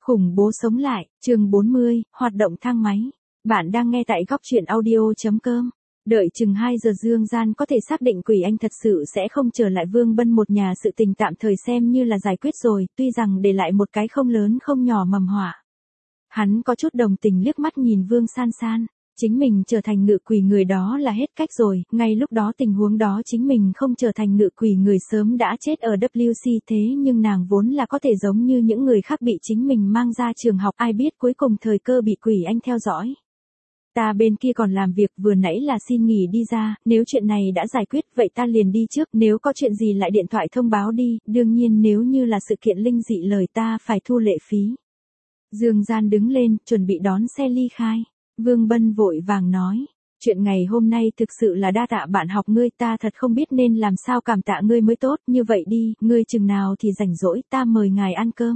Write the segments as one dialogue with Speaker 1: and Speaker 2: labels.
Speaker 1: Khủng bố sống lại, chương 40, hoạt động thang máy. Bạn đang nghe tại góc truyện audio.com. Đợi chừng 2 giờ Dương Gian có thể xác định Quỷ Anh thật sự sẽ không trở lại Vương Bân một nhà, sự tình tạm thời xem như là giải quyết rồi, tuy rằng để lại một cái không lớn không nhỏ mầm họa. Hắn có chút đồng tình liếc mắt nhìn Vương San San. Chính mình trở thành ngự quỷ người đó là hết cách rồi, ngay lúc đó tình huống đó chính mình không trở thành ngự quỷ người sớm đã chết ở WC, thế nhưng nàng vốn là có thể giống như những người khác bị chính mình mang ra trường học, ai biết cuối cùng thời cơ bị Quỷ Anh theo dõi. Ta bên kia còn làm việc, vừa nãy là xin nghỉ đi ra, nếu chuyện này đã giải quyết vậy ta liền đi trước, nếu có chuyện gì lại điện thoại thông báo đi, đương nhiên nếu như là sự kiện linh dị lời ta phải thu lệ phí. Dương Gian đứng lên, chuẩn bị đón xe ly khai. Vương Bân vội vàng nói, chuyện ngày hôm nay thực sự là đa tạ bạn học ngươi, ta thật không biết nên làm sao cảm tạ ngươi mới tốt, như vậy đi, ngươi chừng nào thì rảnh rỗi ta mời ngài ăn cơm.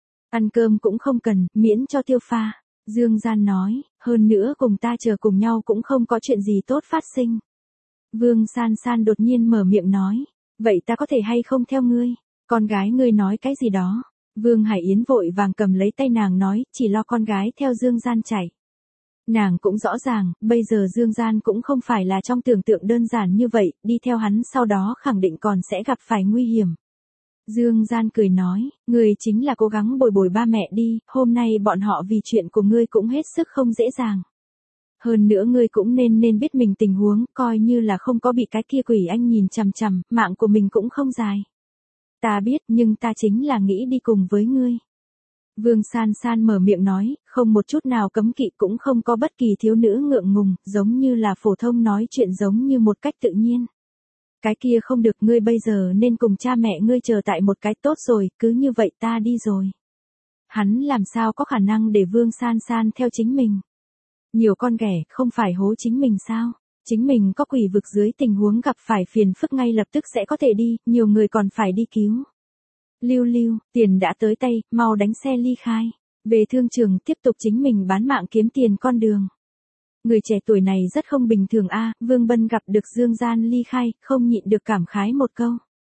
Speaker 1: Ăn cơm cũng không cần, miễn cho tiêu pha. Dương Gian nói, hơn nữa cùng ta chờ cùng nhau cũng không có chuyện gì tốt phát sinh. Vương San San đột nhiên mở miệng nói, vậy ta có thể hay không theo ngươi, con gái ngươi nói cái gì đó. Vương Hải Yến vội vàng cầm lấy tay nàng nói, chỉ lo con gái theo Dương Gian chạy. Nàng cũng rõ ràng, bây giờ Dương Gian cũng không phải là trong tưởng tượng đơn giản như vậy, đi theo hắn sau đó khẳng định còn sẽ gặp phải nguy hiểm. Dương Gian cười nói, ngươi chính là cố gắng bồi bồi ba mẹ đi, hôm nay bọn họ vì chuyện của ngươi cũng hết sức không dễ dàng. Hơn nữa ngươi cũng nên biết mình tình huống, coi như là không có bị cái kia Quỷ Anh nhìn chằm chằm, mạng của mình cũng không dài. Ta biết, nhưng ta chính là nghĩ đi cùng với ngươi. Vương San San mở miệng nói, không một chút nào cấm kỵ, cũng không có bất kỳ thiếu nữ ngượng ngùng, giống như là phổ thông nói chuyện giống như một cách tự nhiên. Cái kia không được, ngươi bây giờ nên cùng cha mẹ ngươi chờ tại một cái, tốt rồi, cứ như vậy ta đi rồi. Hắn làm sao có khả năng để Vương San San theo chính mình. Nhiều con ghẻ, không phải hố chính mình sao? Chính mình có quỷ vực dưới tình huống gặp phải phiền phức ngay lập tức sẽ có thể đi, nhiều người còn phải đi cứu. Lưu Lưu, tiền đã tới tay, mau đánh xe ly khai. Về thương trường tiếp tục chính mình bán mạng kiếm tiền con đường. Người trẻ tuổi này rất không bình thường a. Vương Bân gặp được Dương Gian ly khai, không nhịn được cảm khái một câu.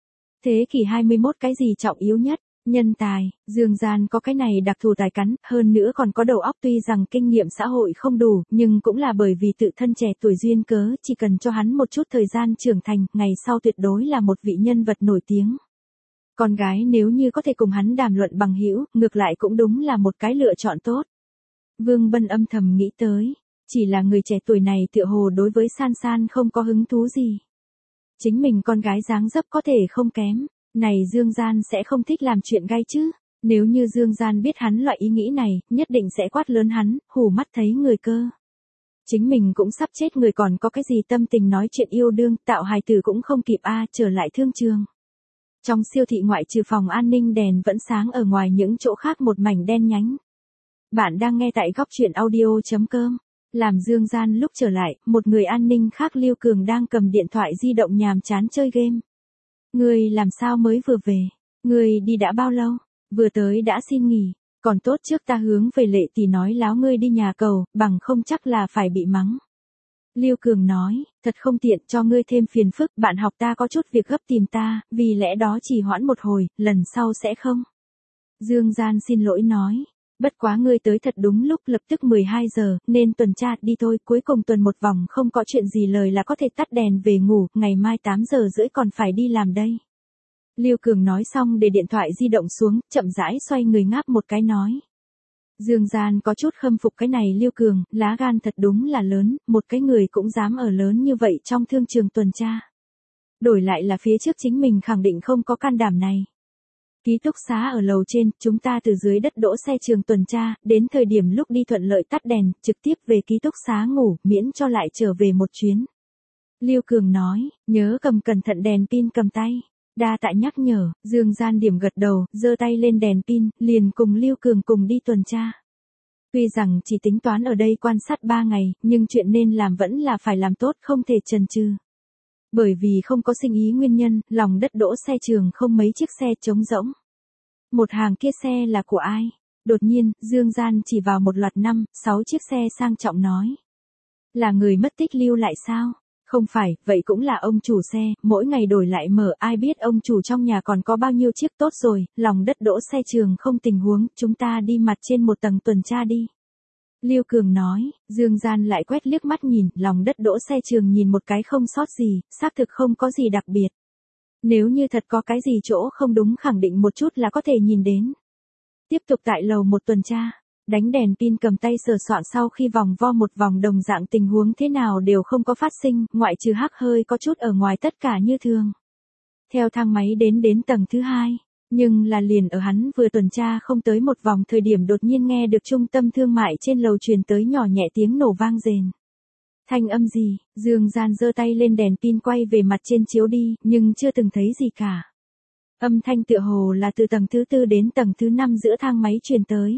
Speaker 1: Thế kỷ 21 cái gì trọng yếu nhất? Nhân tài. Dương Gian có cái này đặc thù tài cắn, hơn nữa còn có đầu óc, tuy rằng kinh nghiệm xã hội không đủ, nhưng cũng là bởi vì tự thân trẻ tuổi duyên cớ, chỉ cần cho hắn một chút thời gian trưởng thành, ngày sau tuyệt đối là một vị nhân vật nổi tiếng. Con gái nếu như có thể cùng hắn đàm luận bằng hữu, ngược lại cũng đúng là một cái lựa chọn tốt. Vương Bân âm thầm nghĩ tới, chỉ là người trẻ tuổi này tựa hồ đối với San San không có hứng thú gì. Chính mình con gái dáng dấp có thể không kém, này Dương Gian sẽ không thích làm chuyện gay chứ. Nếu như Dương Gian biết hắn loại ý nghĩ này, nhất định sẽ quát lớn hắn, hù mắt thấy người cơ. Chính mình cũng sắp chết người còn có cái gì tâm tình nói chuyện yêu đương, tạo hài tử cũng không kịp a. Trở lại thương trường. Trong siêu thị ngoại trừ phòng an ninh đèn vẫn sáng, ở ngoài những chỗ khác một mảnh đen nhánh. Bạn đang nghe tại góc truyện audio.com. Làm Dương Gian lúc trở lại, một người an ninh khác Lưu Cường đang cầm điện thoại di động nhàm chán chơi game. Ngươi làm sao mới vừa về? Ngươi đi đã bao lâu? Vừa tới đã xin nghỉ. Còn tốt trước ta hướng về Lệ Tỷ nói láo ngươi đi nhà cầu, bằng không chắc là phải bị mắng. Lưu Cường nói, thật không tiện cho ngươi thêm phiền phức, bạn học ta có chút việc gấp tìm ta, vì lẽ đó chỉ hoãn một hồi, lần sau sẽ không. Dương Gian xin lỗi nói, bất quá ngươi tới thật đúng lúc, lập tức 12 giờ, nên tuần tra đi thôi, cuối cùng tuần một vòng không có chuyện gì lời là có thể tắt đèn về ngủ, ngày mai 8 giờ rưỡi còn phải đi làm đây. Lưu Cường nói xong để điện thoại di động xuống, chậm rãi xoay người ngáp một cái nói. Dương Gian có chút khâm phục cái này Lưu Cường, lá gan thật đúng là lớn, một cái người cũng dám ở lớn như vậy trong thương trường tuần tra. Đổi lại là phía trước chính mình khẳng định không có can đảm này. Ký túc xá ở lầu trên, chúng ta từ dưới đất đỗ xe trường tuần tra, đến thời điểm lúc đi thuận lợi tắt đèn, trực tiếp về ký túc xá ngủ, miễn cho lại trở về một chuyến. Lưu Cường nói, nhớ cầm cẩn thận đèn pin cầm tay. Đa tạ nhắc nhở, Dương Gian điểm gật đầu, giơ tay lên đèn pin, liền cùng Lưu Cường cùng đi tuần tra. Tuy rằng chỉ tính toán ở đây quan sát 3 ngày, nhưng chuyện nên làm vẫn là phải làm tốt, không thể chần chừ. Bởi vì không có sinh ý nguyên nhân, lòng đất đỗ xe trường không mấy chiếc xe trống rỗng. Một hàng kia xe là của ai? Đột nhiên, Dương Gian chỉ vào một loạt 5, 6 chiếc xe sang trọng nói. Là người mất tích lưu lại sao? Không phải, vậy cũng là ông chủ xe, mỗi ngày đổi lại mở, ai biết ông chủ trong nhà còn có bao nhiêu chiếc. Tốt rồi, lòng đất đỗ xe trường không tình huống, chúng ta đi mặt trên một tầng tuần tra đi. Lưu Cường nói, Dương Gian lại quét liếc mắt nhìn, lòng đất đỗ xe trường nhìn một cái không sót gì, xác thực không có gì đặc biệt. Nếu như thật có cái gì chỗ không đúng khẳng định một chút là có thể nhìn đến. Tiếp tục tại lầu một tuần tra, đánh đèn pin cầm tay sờ soạn sau khi vòng vo một vòng đồng dạng tình huống thế nào đều không có phát sinh, ngoại trừ hắc hơi có chút ở ngoài tất cả như thường. Theo thang máy đến tầng thứ 2, nhưng là liền ở hắn vừa tuần tra không tới một vòng thời điểm đột nhiên nghe được trung tâm thương mại trên lầu truyền tới nhỏ nhẹ tiếng nổ vang rền. Thanh âm gì? Dương Gian giơ tay lên đèn pin quay về mặt trên chiếu đi, nhưng chưa từng thấy gì cả. Âm thanh tựa hồ là từ tầng thứ 4 đến tầng thứ 5 giữa thang máy truyền tới.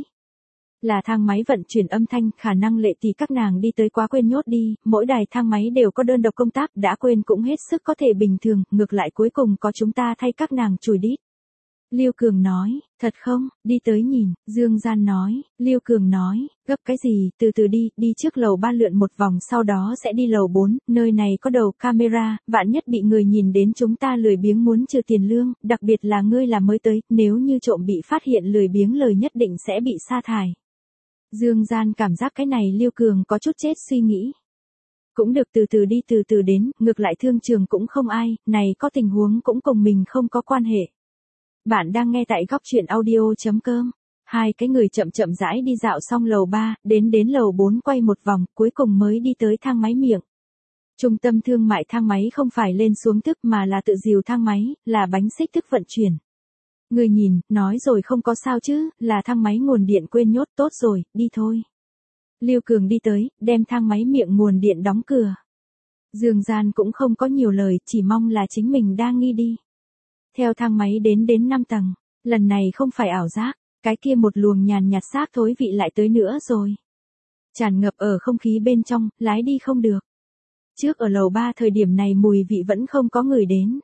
Speaker 1: Là thang máy vận chuyển âm thanh, khả năng Lệ Tỷ các nàng đi tới quá quên nhốt đi, mỗi đài thang máy đều có đơn độc công tác, đã quên cũng hết sức có thể bình thường, ngược lại cuối cùng có chúng ta thay các nàng chùi đít. Lưu Cường nói, thật không, đi tới nhìn, Dương Gian nói, Lưu Cường nói, gấp cái gì, từ từ đi, đi trước lầu 3 lượn một vòng sau đó sẽ đi lầu 4, nơi này có đầu camera, vạn nhất bị người nhìn đến chúng ta lười biếng muốn trừ tiền lương, đặc biệt là ngươi là mới tới, nếu như trộm bị phát hiện lười biếng lời nhất định sẽ bị sa thải. Dương Gian cảm giác cái này Lưu Cường có chút chết suy nghĩ. Cũng được từ từ đi từ từ đến, ngược lại thương trường cũng không ai, này có tình huống cũng cùng mình không có quan hệ. Bạn đang nghe tại góc truyện audio.com. Hai cái người chậm chậm rãi đi dạo xong lầu 3, đến lầu 4 quay một vòng, cuối cùng mới đi tới thang máy miệng. Trung tâm thương mại thang máy không phải lên xuống thức mà là tự dìu thang máy, là bánh xích thức vận chuyển. Người nhìn, nói rồi không có sao chứ, là thang máy nguồn điện quên nhốt. Tốt rồi, đi thôi. Lưu Cường đi tới, đem thang máy miệng nguồn điện đóng cửa. Dương Gian cũng không có nhiều lời, chỉ mong là chính mình đang nghi đi. Theo thang máy đến 5 tầng, lần này không phải ảo giác, cái kia một luồng nhàn nhạt xác thối vị lại tới nữa rồi. Tràn ngập ở không khí bên trong, lái đi không được. Trước ở lầu 3 thời điểm này mùi vị vẫn không có người đến.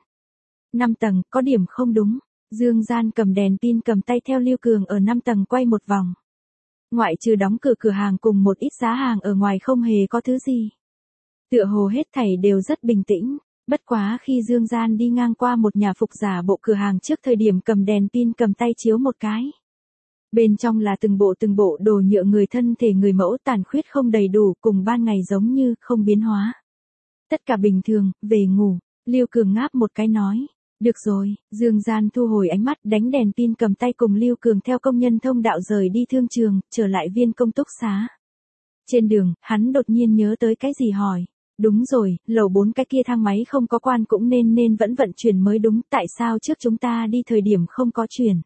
Speaker 1: 5 tầng, có điểm không đúng. Dương Gian cầm đèn pin cầm tay theo Lưu Cường ở 5 tầng quay một vòng. Ngoại trừ đóng cửa cửa hàng cùng một ít giá hàng ở ngoài không hề có thứ gì. Tựa hồ hết thảy đều rất bình tĩnh. Bất quá khi Dương Gian đi ngang qua một nhà phục giả bộ cửa hàng trước thời điểm cầm đèn pin cầm tay chiếu một cái. Bên trong là từng bộ đồ nhựa người thân thể người mẫu tàn khuyết không đầy đủ cùng ban ngày giống như không biến hóa. Tất cả bình thường, về ngủ, Lưu Cường ngáp một cái nói. Được rồi, Dương Gian thu hồi ánh mắt đánh đèn pin cầm tay cùng Lưu Cường theo công nhân thông đạo rời đi thương trường, trở lại viên công túc xá. Trên đường, hắn đột nhiên nhớ tới cái gì hỏi. Đúng rồi, lầu 4 cái kia thang máy không có quan cũng nên vẫn vận chuyển mới đúng, tại sao trước chúng ta đi thời điểm không có chuyển.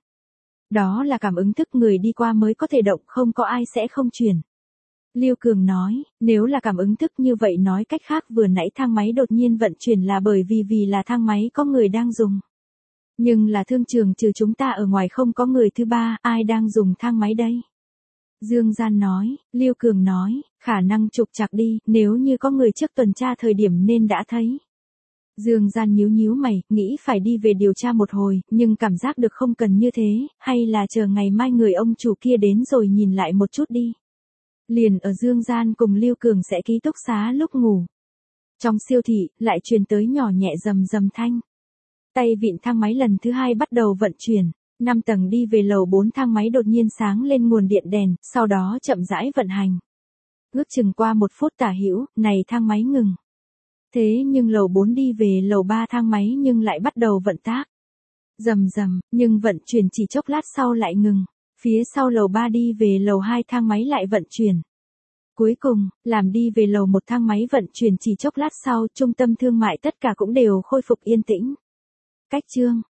Speaker 1: Đó là cảm ứng thức người đi qua mới có thể động, không có ai sẽ không chuyển. Lưu Cường nói, nếu là cảm ứng thức như vậy nói cách khác vừa nãy thang máy đột nhiên vận chuyển là bởi vì là thang máy có người đang dùng. Nhưng là thương trường trừ chúng ta ở ngoài không có người thứ ba, ai đang dùng thang máy đây? Dương Gian nói, Lưu Cường nói, khả năng trục trặc đi, nếu như có người trước tuần tra thời điểm nên đã thấy. Dương Gian nhíu mày, nghĩ phải đi về điều tra một hồi, nhưng cảm giác được không cần như thế, hay là chờ ngày mai người ông chủ kia đến rồi nhìn lại một chút đi. Liền ở Dương Gian cùng Lưu Cường sẽ ký túc xá lúc ngủ. Trong siêu thị, lại truyền tới nhỏ nhẹ rầm thanh. Tay vịn thang máy lần thứ 2 bắt đầu vận chuyển. 5 tầng đi về lầu 4 thang máy đột nhiên sáng lên nguồn điện đèn, sau đó chậm rãi vận hành. Ước chừng qua 1 phút tả hữu, này thang máy ngừng. Thế nhưng lầu 4 đi về lầu 3 thang máy nhưng lại bắt đầu vận tác. Rầm, nhưng vận chuyển chỉ chốc lát sau lại ngừng. Phía sau lầu 3 đi về lầu 2 thang máy lại vận chuyển. Cuối cùng, làm đi về lầu 1 thang máy vận chuyển chỉ chốc lát sau, trung tâm thương mại tất cả cũng đều khôi phục yên tĩnh. Cách chương